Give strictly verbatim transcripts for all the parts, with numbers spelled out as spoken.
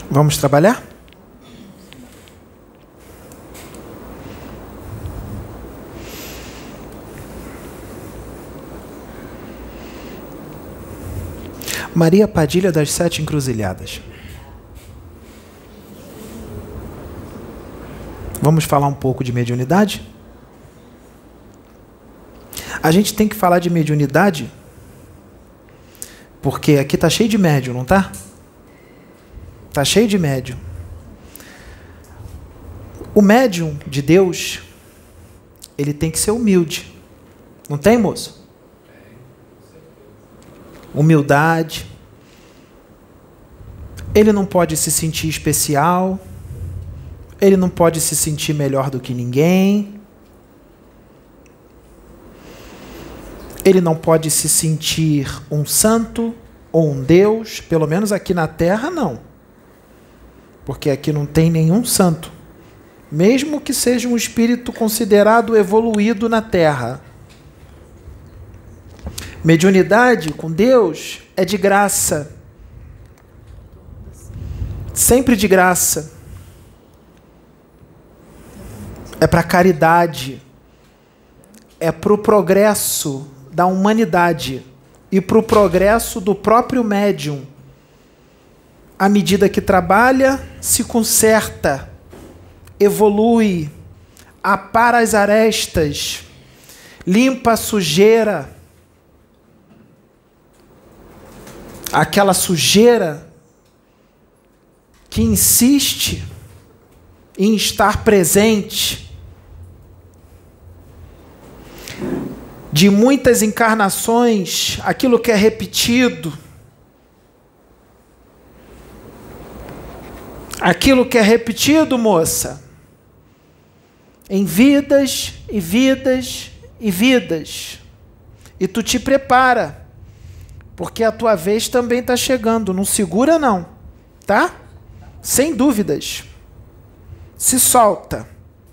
Vamos trabalhar? Maria Padilha das Sete Encruzilhadas. Vamos falar um pouco de mediunidade? A gente tem que falar de mediunidade porque aqui está cheio de médium, não está? Está cheio de médium. O médium de Deus, ele tem que ser humilde. Não tem, moço? Humildade. Ele não pode se sentir especial. Ele não pode se sentir melhor do que ninguém. Ele não pode se sentir um santo ou um Deus, pelo menos aqui na Terra não. Porque aqui não tem nenhum santo. Mesmo que seja um espírito considerado evoluído na Terra. Mediunidade com Deus é de graça. Sempre de graça. É para caridade. É para o progresso da humanidade e para o progresso do próprio médium. À medida que trabalha, se conserta, evolui, apara as arestas, limpa a sujeira. Aquela sujeira que insiste em estar presente. De muitas encarnações, aquilo que é repetido, aquilo que é repetido, moça, em vidas e vidas e vidas, e tu te prepara, porque a tua vez também está chegando, não segura não, tá? Sem dúvidas, se solta.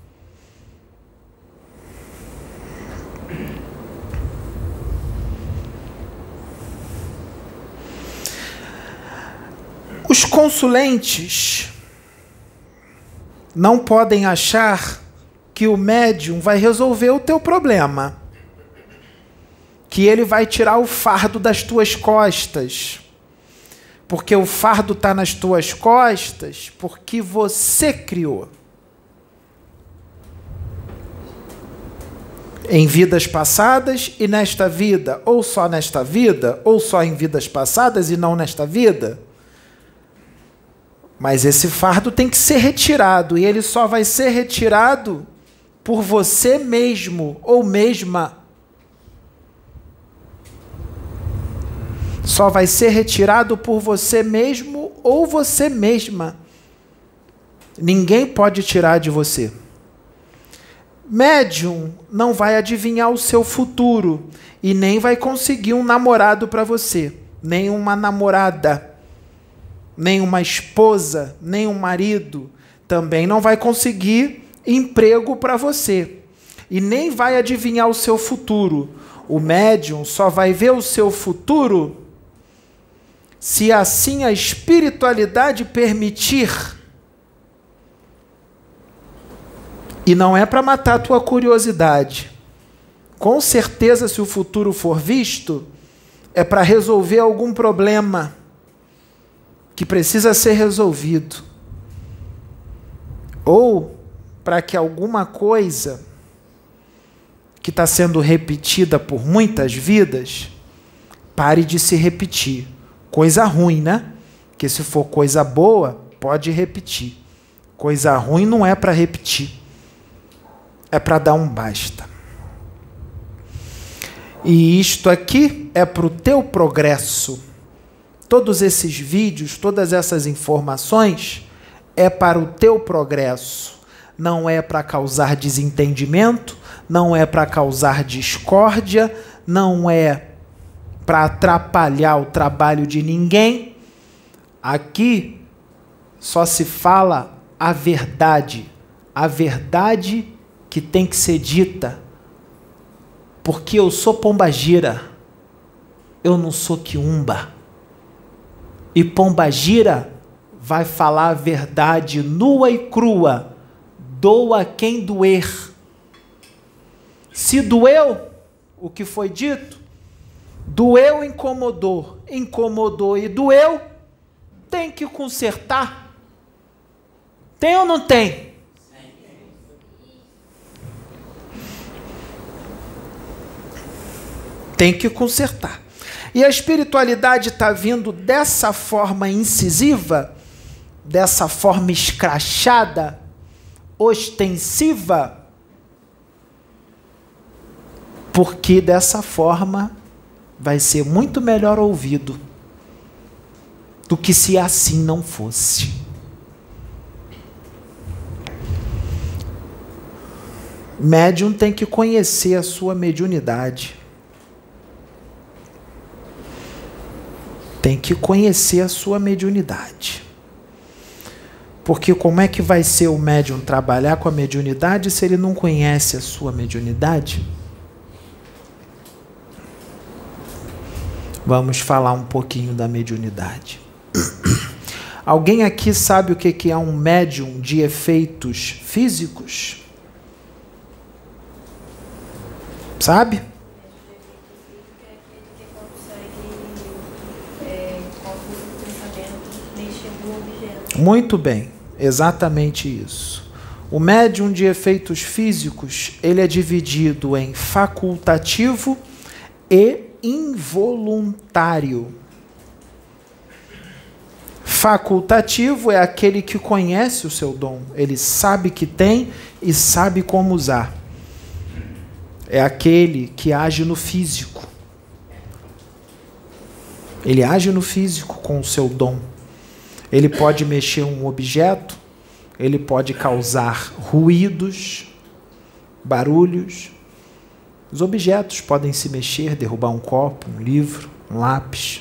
Os consulentes não podem achar que o médium vai resolver o teu problema, que ele vai tirar o fardo das tuas costas, porque o fardo está nas tuas costas porque você criou. Em vidas passadas e nesta vida, ou só nesta vida, ou só em vidas passadas e não nesta vida. Mas esse fardo tem que ser retirado, e ele só vai ser retirado por você mesmo ou mesma. Só vai ser retirado por você mesmo ou você mesma. Ninguém pode tirar de você. Médium não vai adivinhar o seu futuro e nem vai conseguir um namorado para você, nem uma namorada. Nem uma esposa, nem um marido, também não vai conseguir emprego para você. E nem vai adivinhar o seu futuro. O médium só vai ver o seu futuro se assim a espiritualidade permitir. E não é para matar a tua curiosidade. Com certeza, se o futuro for visto, é para resolver algum problema que precisa ser resolvido, ou para que alguma coisa que está sendo repetida por muitas vidas pare de se repetir. Coisa ruim, né? Porque se for coisa boa, pode repetir. Coisa ruim não é para repetir, é para dar um basta. E isto aqui é para o teu progresso. Todos esses vídeos, todas essas informações é para o teu progresso. Não é para causar desentendimento, não é para causar discórdia, não é para atrapalhar o trabalho de ninguém. Aqui só se fala a verdade, a verdade que tem que ser dita. Porque eu sou pombagira, eu não sou quiumba. E pombagira vai falar a verdade nua e crua. Doa quem doer. Se doeu o que foi dito, doeu, incomodou, incomodou e doeu, tem que consertar. Tem ou não tem? Tem que consertar. E a espiritualidade está vindo dessa forma incisiva, dessa forma escrachada, ostensiva, porque dessa forma vai ser muito melhor ouvido do que se assim não fosse. Médium tem que conhecer a sua mediunidade. Tem que conhecer a sua mediunidade. Porque como é que vai ser o médium trabalhar com a mediunidade se ele não conhece a sua mediunidade? Vamos falar um pouquinho da mediunidade. Alguém aqui sabe o que é um médium de efeitos físicos? Sabe? Muito bem, exatamente isso. O médium de efeitos físicos, ele é dividido em facultativo e involuntário. Facultativo é aquele que conhece o seu dom, ele sabe que tem e sabe como usar. É aquele que age no físico. Ele age no físico com o seu dom. Ele pode mexer um objeto, ele pode causar ruídos, barulhos. Os objetos podem se mexer, derrubar um copo, um livro, um lápis.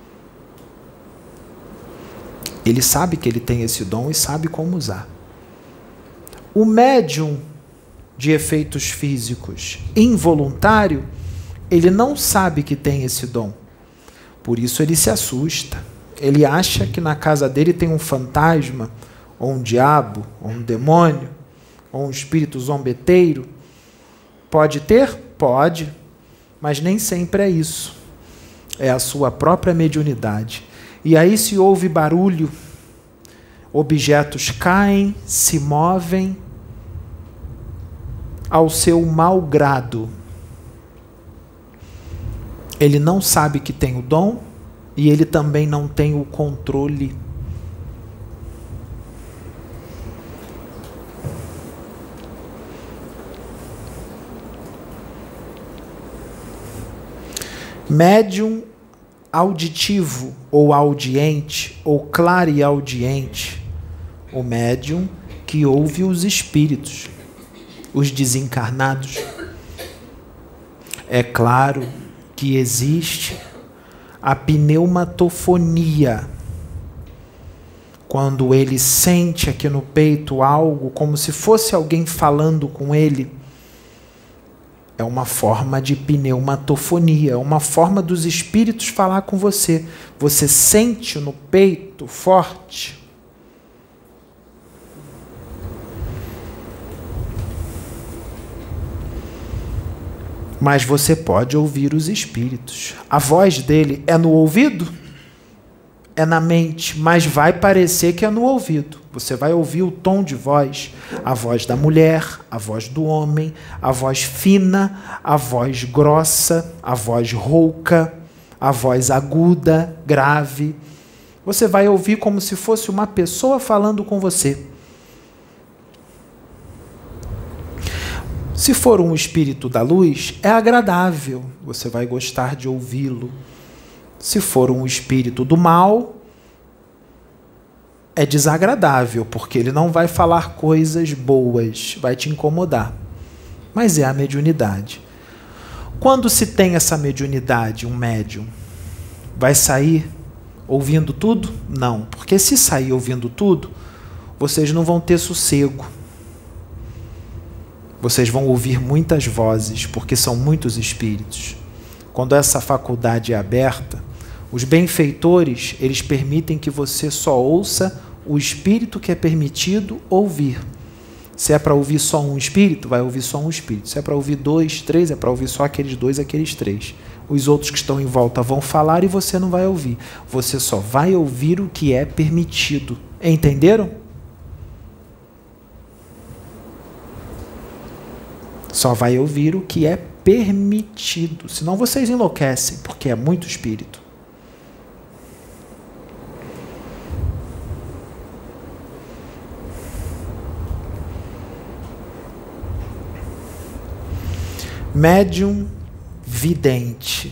Ele sabe que ele tem esse dom e sabe como usar. O médium de efeitos físicos involuntário, ele não sabe que tem esse dom. Por isso ele se assusta. Ele acha que na casa dele tem um fantasma, ou um diabo, ou um demônio, ou um espírito zombeteiro. Pode ter? Pode, mas nem sempre é isso. É a sua própria mediunidade. E aí se ouve barulho, objetos caem, se movem ao seu mau grado. Ele não sabe que tem o dom e ele também não tem o controle. Médium auditivo ou audiente ou clareaudiente, o médium que ouve os espíritos, os desencarnados. É claro que existe a pneumatofonia, quando ele sente aqui no peito algo como se fosse alguém falando com ele. É uma forma de pneumatofonia, é uma forma dos espíritos falar com você. Você sente no peito forte. Mas você pode ouvir os espíritos. A voz dele é no ouvido? É na mente, mas vai parecer que é no ouvido. Você vai ouvir o tom de voz, a voz da mulher, a voz do homem, a voz fina, a voz grossa, a voz rouca, a voz aguda, grave. Você vai ouvir como se fosse uma pessoa falando com você. Se for um espírito da luz, é agradável, você vai gostar de ouvi-lo. Se for um espírito do mal, é desagradável, porque ele não vai falar coisas boas, vai te incomodar. Mas é a mediunidade. Quando se tem essa mediunidade, um médium, vai sair ouvindo tudo? Não, porque se sair ouvindo tudo, vocês não vão ter sossego. Vocês vão ouvir muitas vozes, porque são muitos espíritos. Quando essa faculdade é aberta, os benfeitores, eles permitem que você só ouça o espírito que é permitido ouvir. Se é para ouvir só um espírito, vai ouvir só um espírito. Se é para ouvir dois, três, é para ouvir só aqueles dois, aqueles três. Os outros que estão em volta vão falar e você não vai ouvir. Você só vai ouvir o que é permitido. Entenderam? Só vai ouvir o que é permitido. Senão vocês enlouquecem, porque é muito espírito. Médium vidente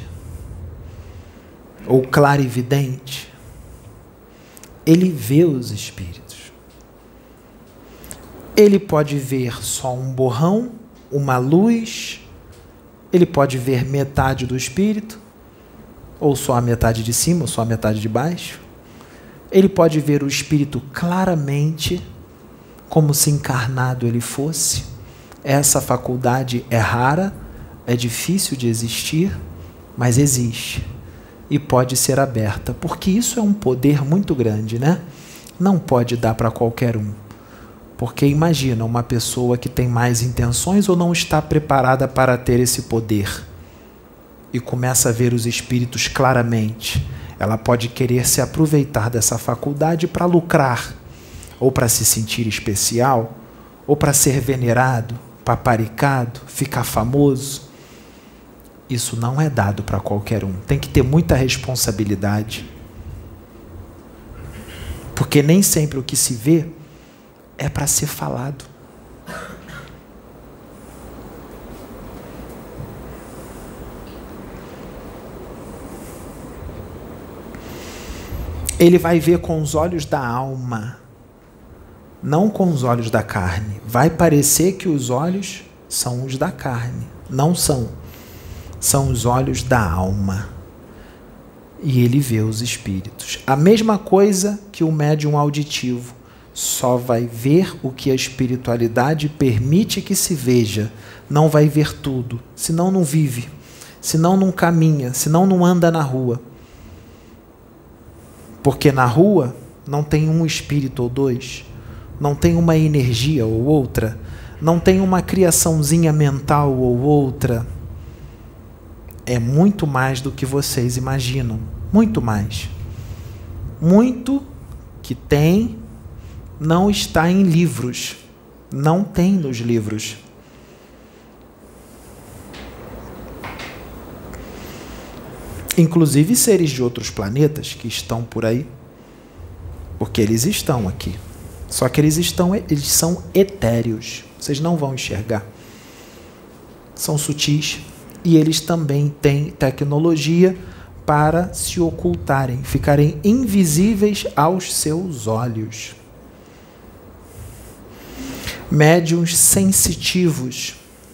ou clarividente, ele vê os espíritos. Ele pode ver só um borrão, uma luz, ele pode ver metade do espírito, ou só a metade de cima, ou só a metade de baixo. Ele pode ver o espírito claramente, como se encarnado ele fosse. Essa faculdade é rara, é difícil de existir, mas existe e pode ser aberta, porque isso é um poder muito grande, né? Não pode dar para qualquer um, porque imagina uma pessoa que tem mais intenções ou não está preparada para ter esse poder e começa a ver os espíritos claramente. Ela pode querer se aproveitar dessa faculdade para lucrar, ou para se sentir especial, ou para ser venerado, paparicado, ficar famoso. Isso não é dado para qualquer um. Tem que ter muita responsabilidade. Porque nem sempre o que se vê é para ser falado. Ele vai ver com os olhos da alma, não com os olhos da carne. Vai parecer que os olhos são os da carne. Não são. São os olhos da alma. E ele vê os espíritos. A mesma coisa que o médium auditivo. Só vai ver o que a espiritualidade permite que se veja. Não vai ver tudo. Senão não vive. Senão não caminha. Senão não anda na rua. Porque na rua não tem um espírito ou dois. Não tem uma energia ou outra. Não tem uma criaçãozinha mental ou outra. É muito mais do que vocês imaginam. Muito mais. Muito que tem não está em livros. Não tem nos livros. Inclusive seres de outros planetas que estão por aí. Porque eles estão aqui. Só que eles estão, eles são etéreos. Vocês não vão enxergar. São sutis. E eles também têm tecnologia para se ocultarem, ficarem invisíveis aos seus olhos. Médiuns sensitivos.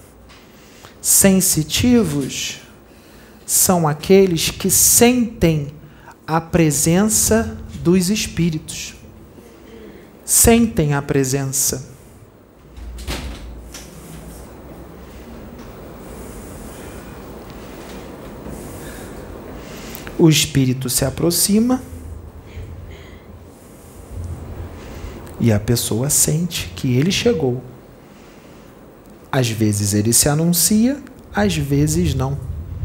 Sensitivos são aqueles que sentem a presença dos espíritos. Sentem a presença. O espírito se aproxima e a pessoa sente que ele chegou. Às vezes ele se anuncia, às vezes não.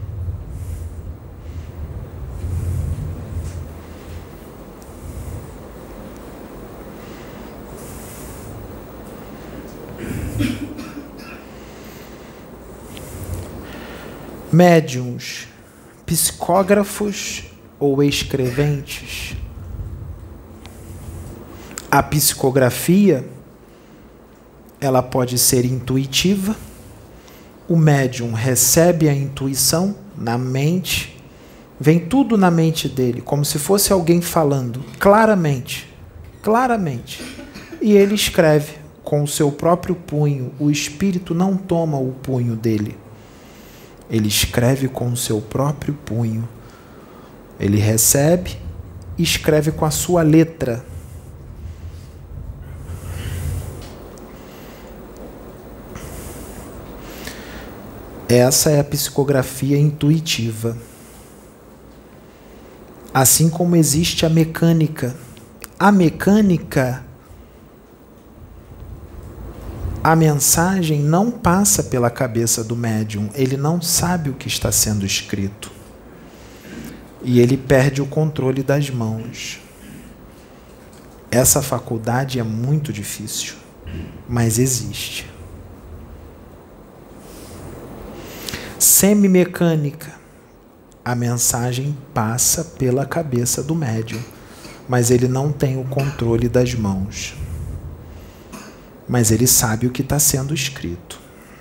Médiuns, psicógrafos ou escreventes. A psicografia, ela pode ser intuitiva. O médium recebe a intuição na mente, vem tudo na mente dele, como se fosse alguém falando, claramente, claramente. E ele escreve com o seu próprio punho. O espírito não toma o punho dele. Ele escreve com o seu próprio punho. Ele recebe e escreve com a sua letra. Essa é a psicografia intuitiva. Assim como existe a mecânica, A mecânica, a mensagem não passa pela cabeça do médium, ele não sabe o que está sendo escrito. E ele perde o controle das mãos. Essa faculdade é muito difícil, mas existe. Semimecânica, a mensagem passa pela cabeça do médium, mas ele não tem o controle das mãos. Mas ele sabe o que está sendo escrito.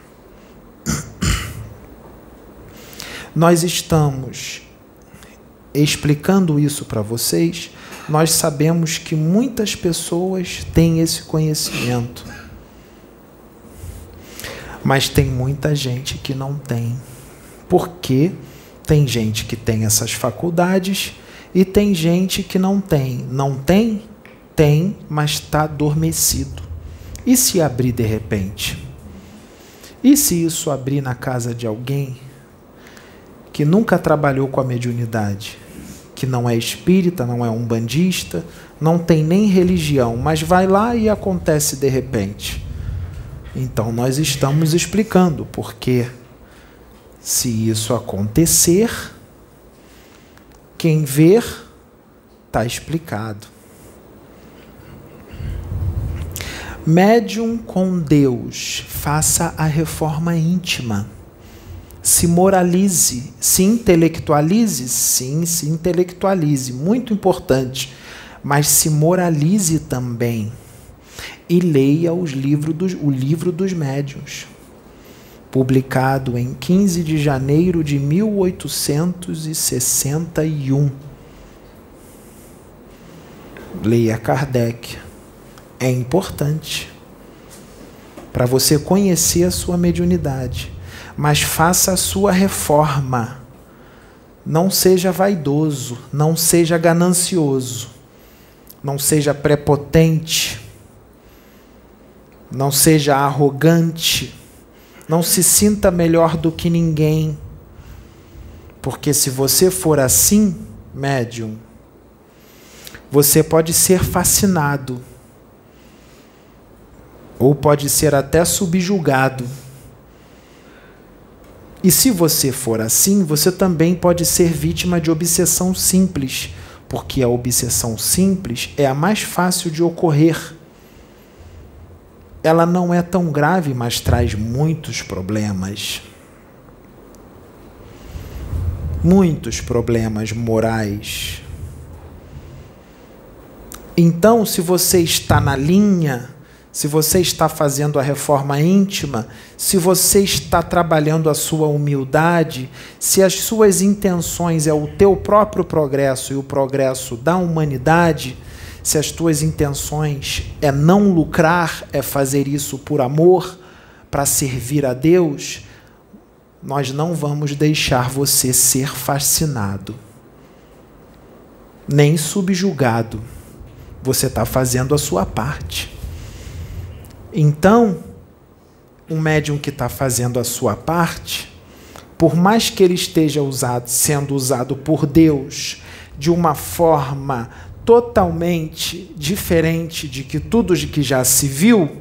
Nós estamos explicando isso para vocês, nós sabemos que muitas pessoas têm esse conhecimento, mas tem muita gente que não tem, porque tem gente que tem essas faculdades e tem gente que não tem. Não tem? Tem, mas está adormecido. E se abrir de repente? E se isso abrir na casa de alguém que nunca trabalhou com a mediunidade, que não é espírita, não é umbandista, não tem nem religião, mas vai lá e acontece de repente? Então nós estamos explicando, porque se isso acontecer, quem ver, está explicado. Médium com Deus, faça a reforma íntima. Se moralize, se intelectualize, sim, se intelectualize, muito importante, mas se moralize também. E leia os livros dos, o livro dos médiuns, publicado em quinze de janeiro de mil oitocentos e sessenta e um. Leia Kardec. É importante para você conhecer a sua mediunidade, mas faça a sua reforma. Não seja vaidoso, não seja ganancioso, não seja prepotente, não seja arrogante, não se sinta melhor do que ninguém, porque se você for assim, médium, você pode ser fascinado, ou pode ser até subjugado. E se você for assim, você também pode ser vítima de obsessão simples, porque a obsessão simples é a mais fácil de ocorrer. Ela não é tão grave, mas traz muitos problemas. Muitos problemas morais. Então, se você está na linha, se você está fazendo a reforma íntima, se você está trabalhando a sua humildade, se as suas intenções é o teu próprio progresso e o progresso da humanidade, se as tuas intenções é não lucrar, é fazer isso por amor, para servir a Deus, nós não vamos deixar você ser fascinado, nem subjugado. Você está fazendo a sua parte. Então, um médium que está fazendo a sua parte, por mais que ele esteja usado, sendo usado por Deus de uma forma totalmente diferente de que tudo que já se viu,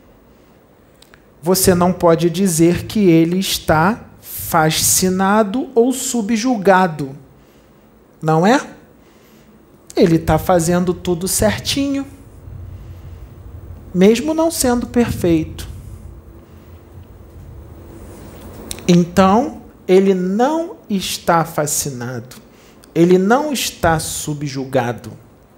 você não pode dizer que ele está fascinado ou subjugado. Não é? Ele está fazendo tudo certinho, mesmo não sendo perfeito. Então, ele não está fascinado, ele não está subjugado.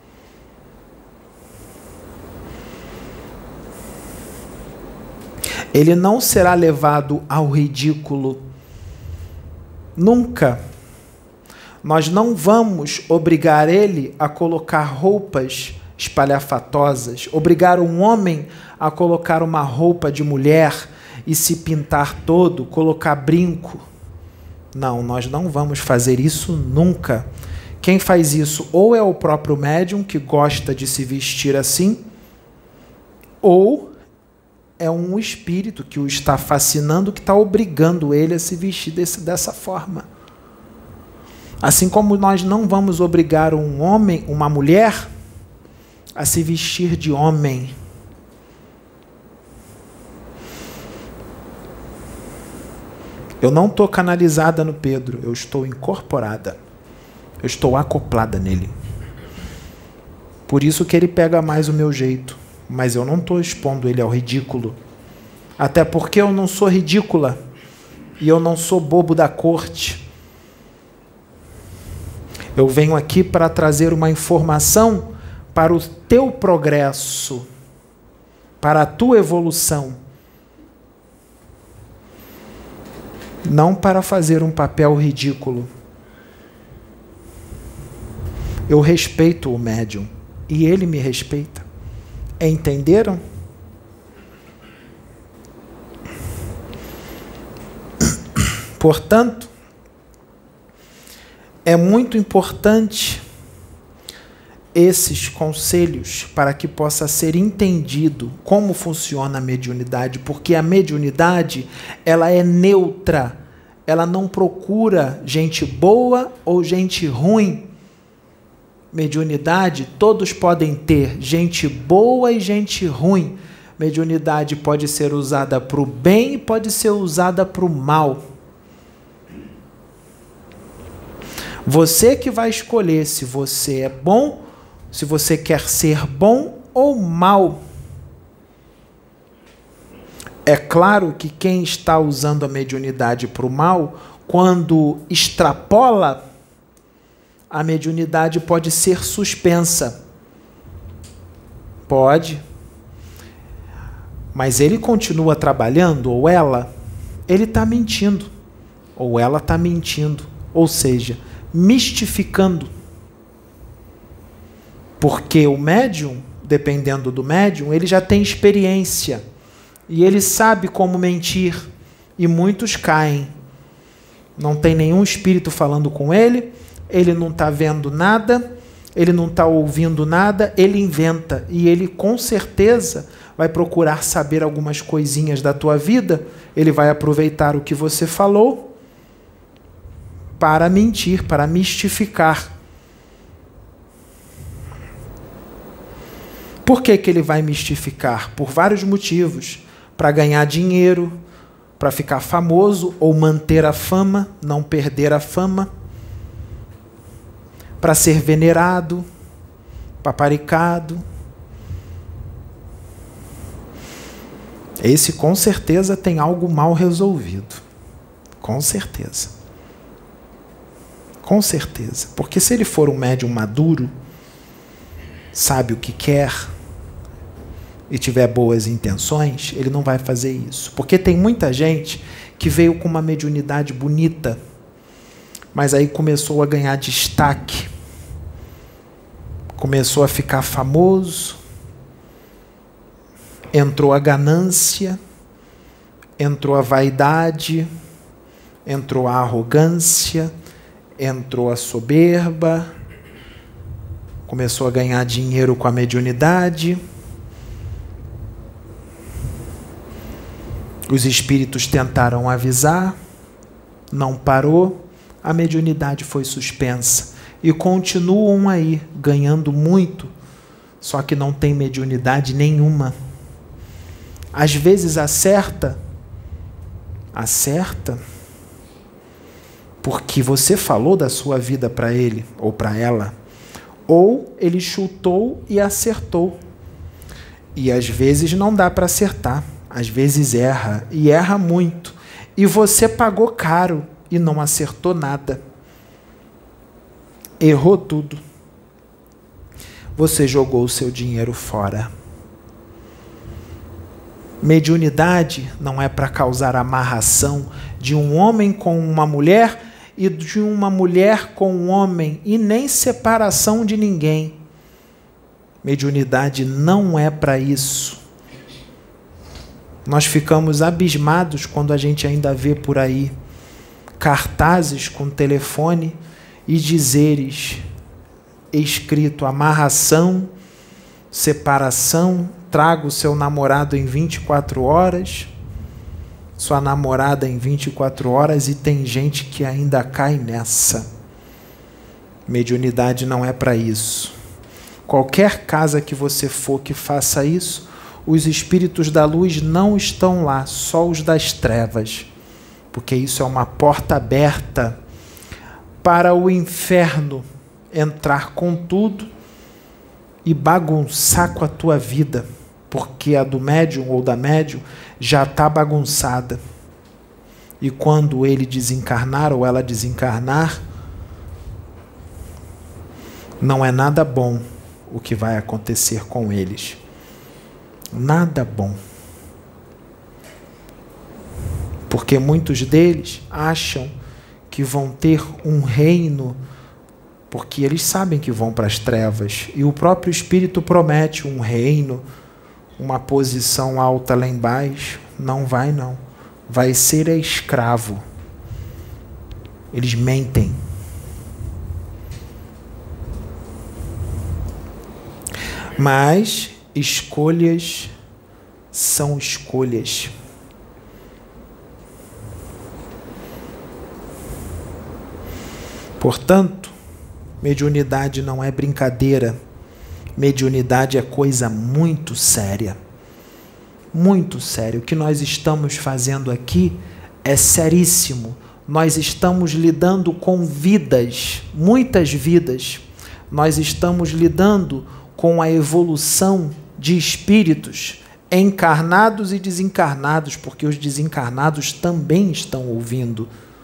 Ele não será levado ao ridículo. Nunca. Nós não vamos obrigar ele a colocar roupas espalhafatosas, obrigar um homem a colocar uma roupa de mulher e se pintar todo, colocar brinco. Não, nós não vamos fazer isso nunca. Quem faz isso ou é o próprio médium, que gosta de se vestir assim, ou é um espírito que o está fascinando, que está obrigando ele a se vestir desse, dessa forma. Assim como nós não vamos obrigar um homem, uma mulher, a se vestir de homem. Eu não estou canalizada no Pedro, eu estou incorporada. Eu estou acoplada nele. Por isso que ele pega mais o meu jeito. Mas eu não estou expondo ele ao ridículo. Até porque eu não sou ridícula. E eu não sou bobo da corte. Eu venho aqui para trazer uma informação para o teu progresso, para a tua evolução. Não para fazer um papel ridículo. Eu respeito o médium e ele me respeita. Entenderam? Portanto, é muito importante esses conselhos para que possa ser entendido como funciona a mediunidade, porque a mediunidade, ela é neutra, ela não procura gente boa ou gente ruim. Mediunidade, todos podem ter gente boa e gente ruim. Mediunidade pode ser usada para o bem e pode ser usada para o mal. Você que vai escolher se você é bom, se você quer ser bom ou mal. É claro que quem está usando a mediunidade para o mal, quando extrapola, a mediunidade pode ser suspensa. Pode. Mas ele continua trabalhando, ou ela, ele está mentindo. Ou ela está mentindo. Ou seja, mistificando. Porque o médium, dependendo do médium, ele já tem experiência. E ele sabe como mentir. E muitos caem. Não tem nenhum espírito falando com ele, ele não está vendo nada, ele não está ouvindo nada, ele inventa. E ele com certeza vai procurar saber algumas coisinhas da tua vida, ele vai aproveitar o que você falou para mentir, para mistificar. Por que que ele vai mistificar? Por vários motivos. Para ganhar dinheiro, para ficar famoso ou manter a fama, não perder a fama, para ser venerado, paparicado. Esse com certeza tem algo mal resolvido. Com certeza. Com certeza. Porque se ele for um médium maduro, sabe o que quer e tiver boas intenções, ele não vai fazer isso. Porque tem muita gente que veio com uma mediunidade bonita, mas aí começou a ganhar destaque, começou a ficar famoso, entrou a ganância, entrou a vaidade, entrou a arrogância, entrou a soberba, começou a ganhar dinheiro com a mediunidade. Os espíritos tentaram avisar, não parou, a mediunidade foi suspensa. E continuam aí, ganhando muito, só que não tem mediunidade nenhuma. Às vezes acerta, acerta, porque você falou da sua vida para ele ou para ela, ou ele chutou e acertou. E às vezes não dá para acertar. Às vezes erra, e erra muito. E você pagou caro e não acertou nada. Errou tudo. Você jogou o seu dinheiro fora. Mediunidade não é para causar amarração de um homem com uma mulher e de uma mulher com um homem, e nem separação de ninguém. Mediunidade não é para isso. Nós ficamos abismados quando a gente ainda vê por aí cartazes com telefone e dizeres escrito amarração, separação, traga o seu namorado em vinte e quatro horas, sua namorada em vinte e quatro horas, e tem gente que ainda cai nessa. Mediunidade não é para isso. Qualquer casa que você for que faça isso, os espíritos da luz não estão lá, só os das trevas. Porque isso é uma porta aberta para o inferno entrar com tudo e bagunçar com a tua vida. Porque a do médium ou da médium já está bagunçada. E quando ele desencarnar ou ela desencarnar, não é nada bom o que vai acontecer com eles. Nada bom. Porque muitos deles acham que vão ter um reino, porque eles sabem que vão para as trevas. E o próprio Espírito promete um reino, uma posição alta lá embaixo. Não vai, não. Vai ser escravo. Eles mentem. Mas escolhas são escolhas. Portanto, mediunidade não é brincadeira. Mediunidade é coisa muito séria. Muito séria. O que nós estamos fazendo aqui é seríssimo. Nós estamos lidando com vidas, muitas vidas. Nós estamos lidando com a evolução de espíritos encarnados e desencarnados, porque os desencarnados também estão ouvindo.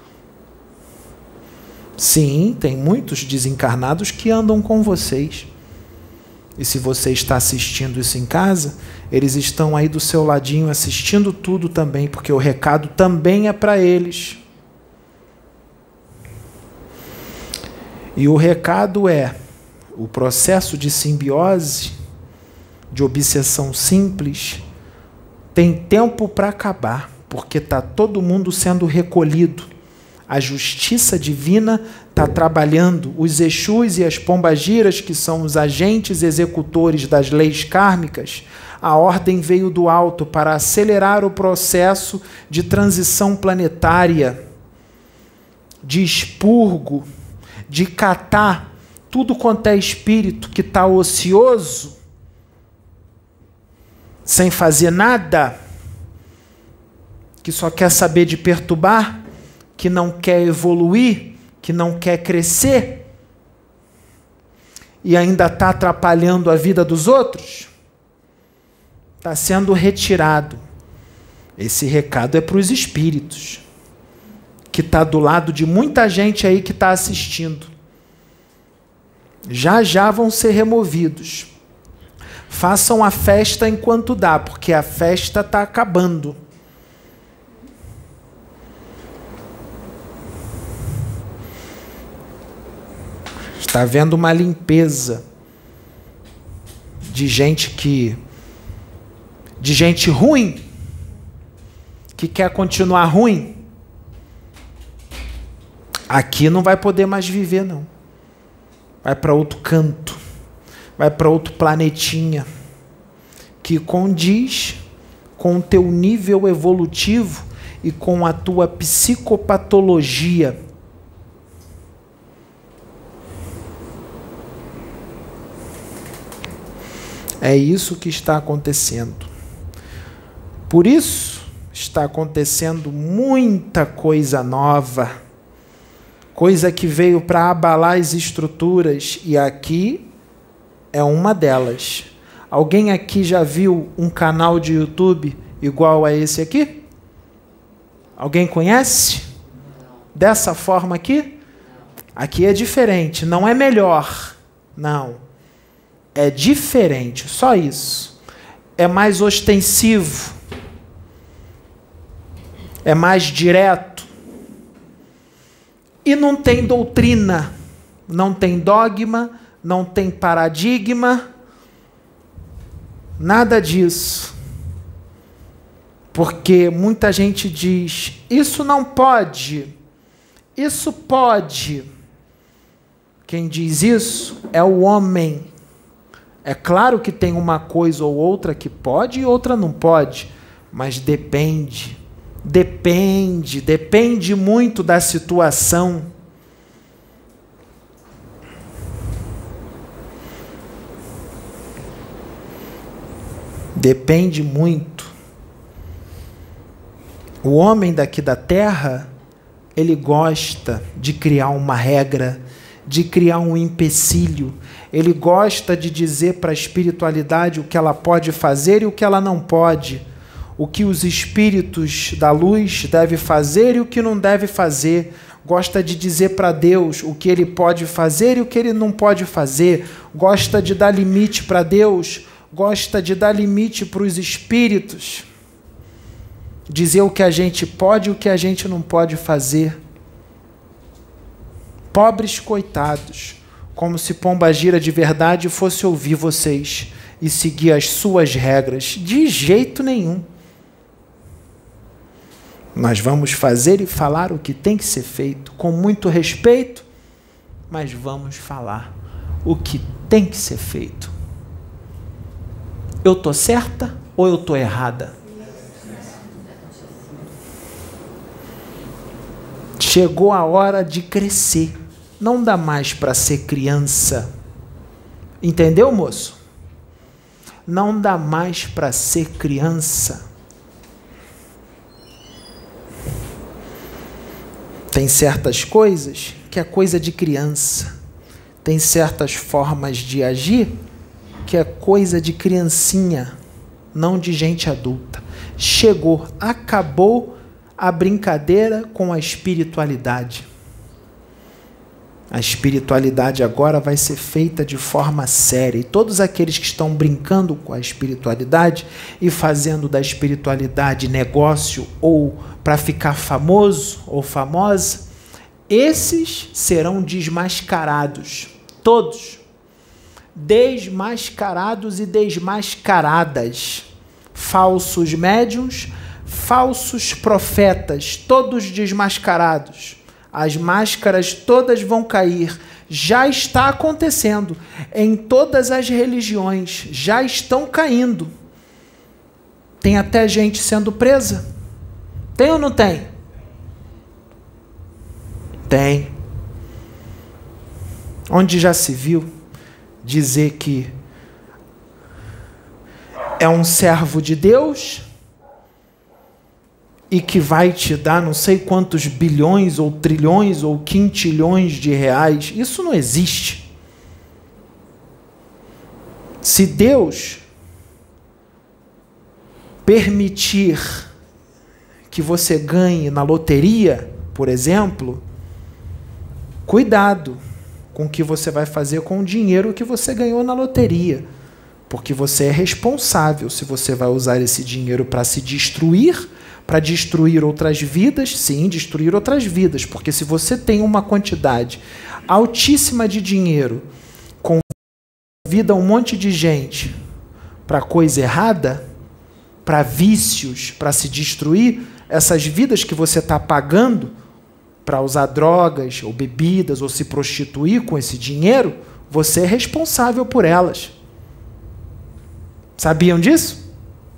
Sim, tem muitos desencarnados que andam com vocês. E se você está assistindo isso em casa, eles estão aí do seu ladinho assistindo tudo também, porque o recado também é para eles. E o recado é: o processo de simbiose, de obsessão simples, tem tempo para acabar, porque está todo mundo sendo recolhido. A justiça divina está trabalhando. Os Exus e as Pombagiras, que são os agentes executores das leis kármicas, a ordem veio do alto para acelerar o processo de transição planetária, de expurgo, de catar tudo quanto é espírito que está ocioso, sem fazer nada, que só quer saber de perturbar, que não quer evoluir, que não quer crescer, e ainda está atrapalhando a vida dos outros, está sendo retirado. Esse recado é para os espíritos, que está do lado de muita gente aí que está assistindo. Já já vão ser removidos. Façam a festa enquanto dá, porque a festa está acabando. Está havendo uma limpeza de gente que, de gente ruim, que quer continuar ruim. Aqui não vai poder mais viver, não. Vai para outro canto, vai para outro planetinha, que condiz com o teu nível evolutivo e com a tua psicopatologia. É isso que está acontecendo. Por isso, está acontecendo muita coisa nova, coisa que veio para abalar as estruturas, e aqui é uma delas. Alguém aqui já viu um canal de YouTube igual a esse aqui? Alguém conhece? Dessa forma aqui? Aqui é diferente, não é melhor, não. É diferente, só isso. É mais ostensivo. É mais direto. E não tem doutrina, não tem dogma, não tem paradigma, nada disso. Porque muita gente diz, isso não pode, isso pode. Quem diz isso é o homem. É claro que tem uma coisa ou outra que pode e outra não pode, mas depende, depende, depende muito da situação. Depende muito. O homem daqui da terra, ele gosta de criar uma regra, de criar um empecilho. Ele gosta de dizer para a espiritualidade o que ela pode fazer e o que ela não pode. O que os espíritos da luz devem fazer e o que não deve fazer. Gosta de dizer para Deus o que ele pode fazer e o que ele não pode fazer. Gosta de dar limite para Deus. Gosta de dar limite para os espíritos. Dizer o que a gente pode e o que a gente não pode fazer. Pobres coitados, como se Pombagira de verdade fosse ouvir vocês e seguir as suas regras. De jeito nenhum. Nós vamos fazer e falar o que tem que ser feito, com muito respeito, mas vamos falar o que tem que ser feito. Eu estou certa ou eu estou errada? Chegou a hora de crescer. Não dá mais para ser criança. Entendeu, moço? Não dá mais para ser criança. Tem certas coisas que é coisa de criança. Tem certas formas de agir que é coisa de criancinha, não de gente adulta. Chegou, acabou a brincadeira com a espiritualidade. A espiritualidade agora vai ser feita de forma séria. E todos aqueles que estão brincando com a espiritualidade e fazendo da espiritualidade negócio ou para ficar famoso ou famosa, esses serão desmascarados. Todos. Desmascarados e desmascaradas. Falsos médiuns, falsos profetas, todos desmascarados. As máscaras todas vão cair. Já está acontecendo. Em todas as religiões. Já estão caindo. Tem até gente sendo presa. Tem ou não tem? Tem. Onde já se viu dizer que é um servo de Deus e que vai te dar não sei quantos bilhões ou trilhões ou quintilhões de reais. Isso não existe. Se Deus permitir que você ganhe na loteria, por exemplo, cuidado com o que você vai fazer com o dinheiro que você ganhou na loteria, porque você é responsável se você vai usar esse dinheiro para se destruir, para destruir outras vidas. Sim, destruir outras vidas, porque se você tem uma quantidade altíssima de dinheiro, convida um monte de gente para coisa errada, para vícios, para se destruir, essas vidas que você está pagando para usar drogas ou bebidas ou se prostituir com esse dinheiro, você é responsável por elas. Sabiam disso?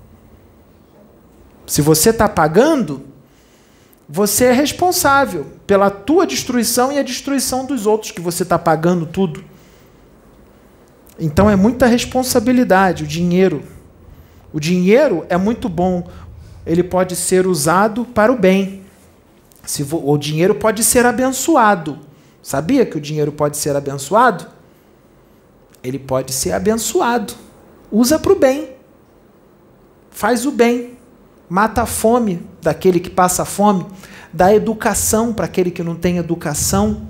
Se você está pagando, você é responsável pela tua destruição e a destruição dos outros, que você está pagando tudo. Então é muita responsabilidade, o dinheiro. O dinheiro é muito bom. Ele pode ser usado para o bem. Se vo... O dinheiro pode ser abençoado. Sabia que o dinheiro pode ser abençoado? Ele pode ser abençoado. Usa para o bem. Faz o bem. Mata a fome daquele que passa fome. Dá educação para aquele que não tem educação.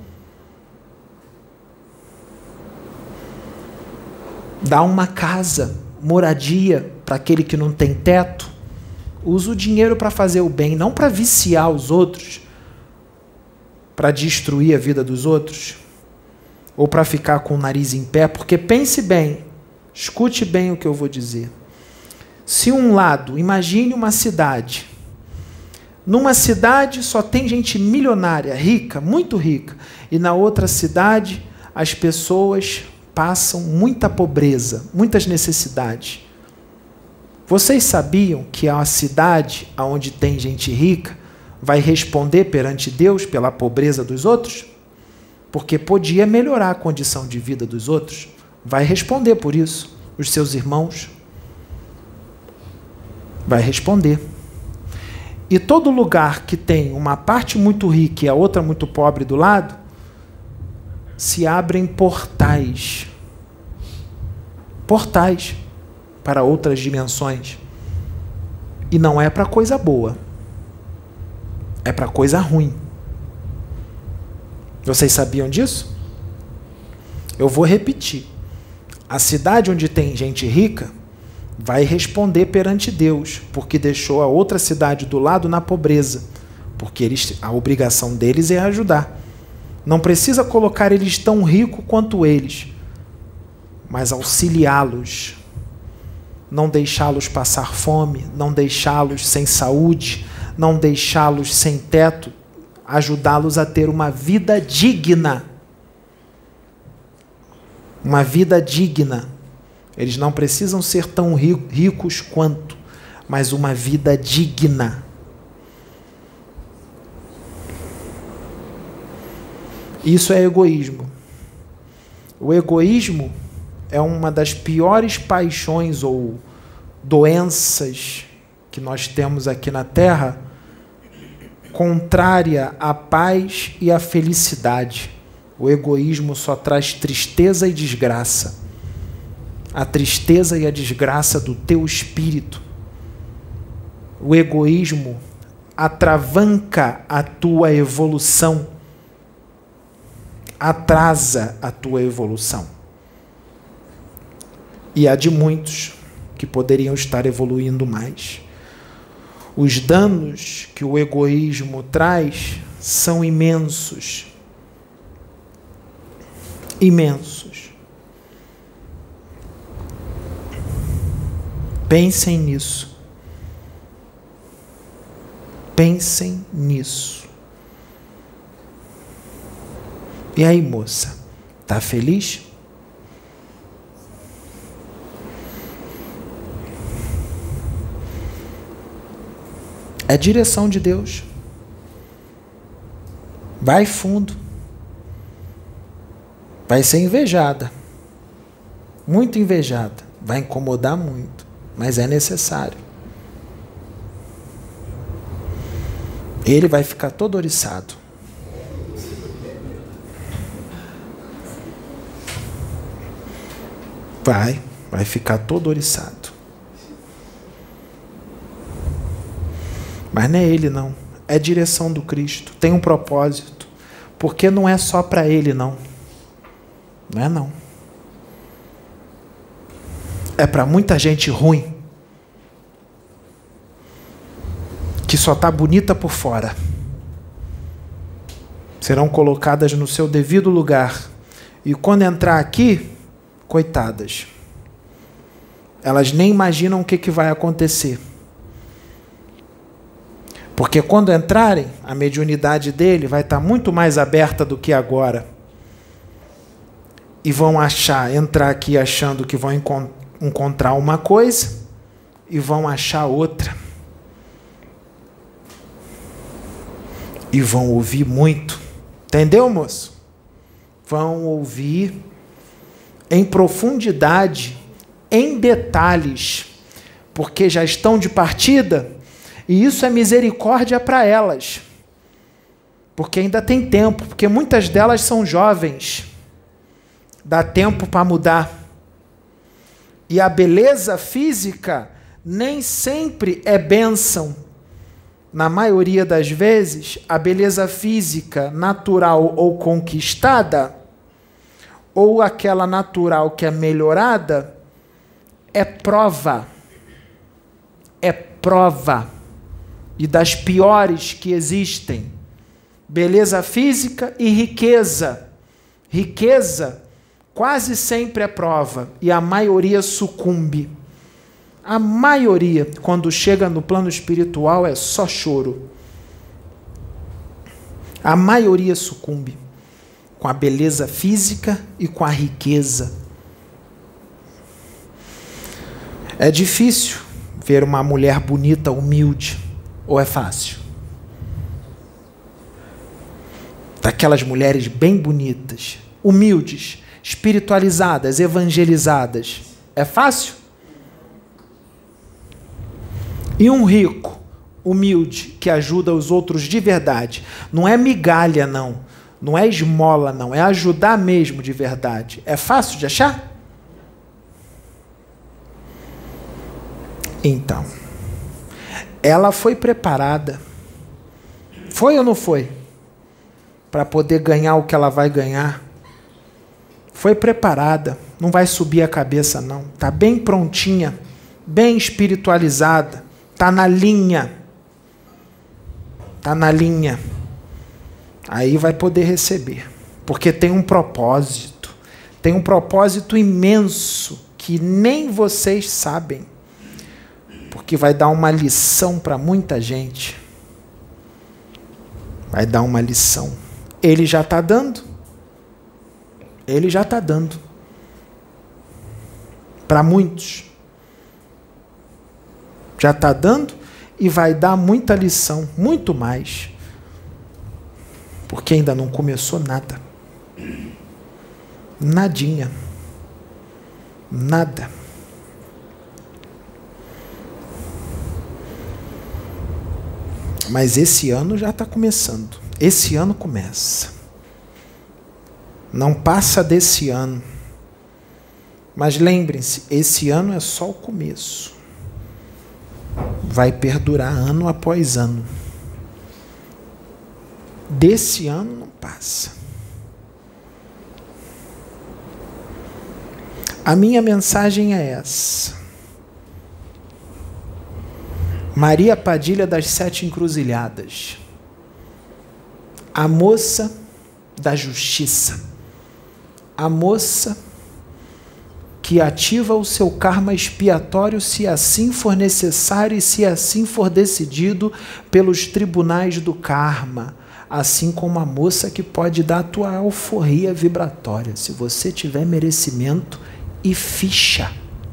Dá uma casa, moradia para aquele que não tem teto. Usa o dinheiro para fazer o bem, não para viciar os outros, para destruir a vida dos outros, ou para ficar com o nariz em pé, porque pense bem, escute bem o que eu vou dizer. Se um lado, imagine uma cidade, numa cidade só tem gente milionária, rica, muito rica, e na outra cidade as pessoas passam muita pobreza, muitas necessidades. Vocês sabiam que a cidade onde tem gente rica vai responder perante Deus pela pobreza dos outros? Porque podia melhorar a condição de vida dos outros. Vai responder por isso, os seus irmãos. Vai responder. E todo lugar que tem uma parte muito rica e a outra muito pobre do lado, se abrem portais. Portais para outras dimensões. E não é para coisa boa. É para coisa ruim. Vocês sabiam disso? Eu vou repetir. A cidade onde tem gente rica vai responder perante Deus, porque deixou a outra cidade do lado na pobreza, porque eles, a obrigação deles é ajudar. Não precisa colocar eles tão ricos quanto eles, mas auxiliá-los, não deixá-los passar fome, não deixá-los sem saúde, não deixá-los sem teto, ajudá-los a ter uma vida digna. Uma vida digna. Eles não precisam ser tão ricos quanto, mas uma vida digna. Isso é egoísmo. O egoísmo é uma das piores paixões ou doenças que nós temos aqui na Terra, contrária à paz e à felicidade. O egoísmo só traz tristeza e desgraça. A tristeza e a desgraça do teu espírito. O egoísmo atravanca a tua evolução, atrasa a tua evolução. E há de muitos que poderiam estar evoluindo mais. Os danos que o egoísmo traz são imensos. Imensos. Pensem nisso. Pensem nisso. E aí, moça, tá feliz? É direção de Deus. Vai fundo. Vai ser invejada. Muito invejada. Vai incomodar muito. Mas é necessário. Ele vai ficar todo oriçado. Vai, vai ficar todo oriçado. Mas não é ele, não. É direção do Cristo. Tem um propósito. Porque não é só para ele, não. Não é, não. É para muita gente ruim, que só está bonita por fora. Serão colocadas no seu devido lugar. E quando entrar aqui, coitadas. Elas nem imaginam o que, que vai acontecer. Porque quando entrarem, a mediunidade dele vai estar muito mais aberta do que agora. E vão achar, entrar aqui achando que vão encontrar encontrar uma coisa e vão achar outra. E vão ouvir muito. Entendeu, moço? Vão ouvir em profundidade, em detalhes, porque já estão de partida, e isso é misericórdia para elas. Porque ainda tem tempo, porque muitas delas são jovens. Dá tempo para mudar. E a beleza física nem sempre é bênção. Na maioria das vezes, a beleza física natural ou conquistada, ou aquela natural que é melhorada, é prova. É prova. E das piores que existem. Beleza física e riqueza. Riqueza quase sempre é prova, e a maioria sucumbe. A maioria, quando chega no plano espiritual, é só choro. A maioria sucumbe com a beleza física e com a riqueza. É difícil ver uma mulher bonita, humilde, ou é fácil? Daquelas mulheres bem bonitas, humildes, espiritualizadas, evangelizadas. É fácil? E um rico, humilde, que ajuda os outros de verdade. Não é migalha, não. Não é esmola, não. É ajudar mesmo de verdade. É fácil de achar? Então, ela foi preparada. Foi ou não foi? Para poder ganhar o que ela vai ganhar. Foi preparada. Não vai subir a cabeça, não. Está bem prontinha, bem espiritualizada. Está na linha. Está na linha. Aí vai poder receber. Porque tem um propósito. Tem um propósito imenso que nem vocês sabem. Porque vai dar uma lição para muita gente. Vai dar uma lição. Ele já está dando. Ele já está dando. Para muitos. Já está dando e vai dar muita lição. Muito mais. Porque ainda não começou nada. Nadinha. Nada. Mas esse ano já está começando. Esse ano começa. Não passa desse ano. Mas lembrem-se, esse ano é só o começo. Vai perdurar ano após ano. Desse ano não passa. A minha mensagem é essa. Maria Padilha das Sete Encruzilhadas. A moça da justiça. A moça que ativa o seu karma expiatório se assim for necessário e se assim for decidido pelos tribunais do karma. Assim como a moça que pode dar a tua alforria vibratória, se você tiver merecimento e ficha.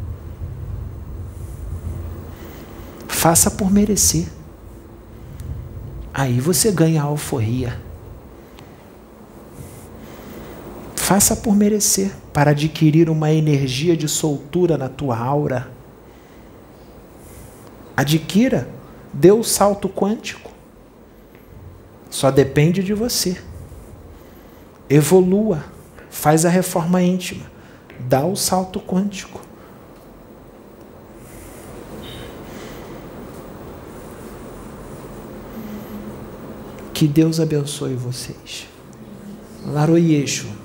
Faça por merecer. Aí você ganha a alforria. Faça por merecer, para adquirir uma energia de soltura na tua aura. Adquira, dê o salto quântico. Só depende de você. Evolua, faz a reforma íntima, dá o salto quântico. Que Deus abençoe vocês. Laroyeixo.